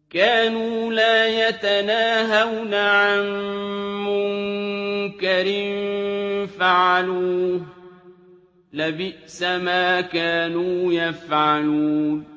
كانوا لا يتناهون عن منكر فعلوه لبئس ما كانوا يفعلون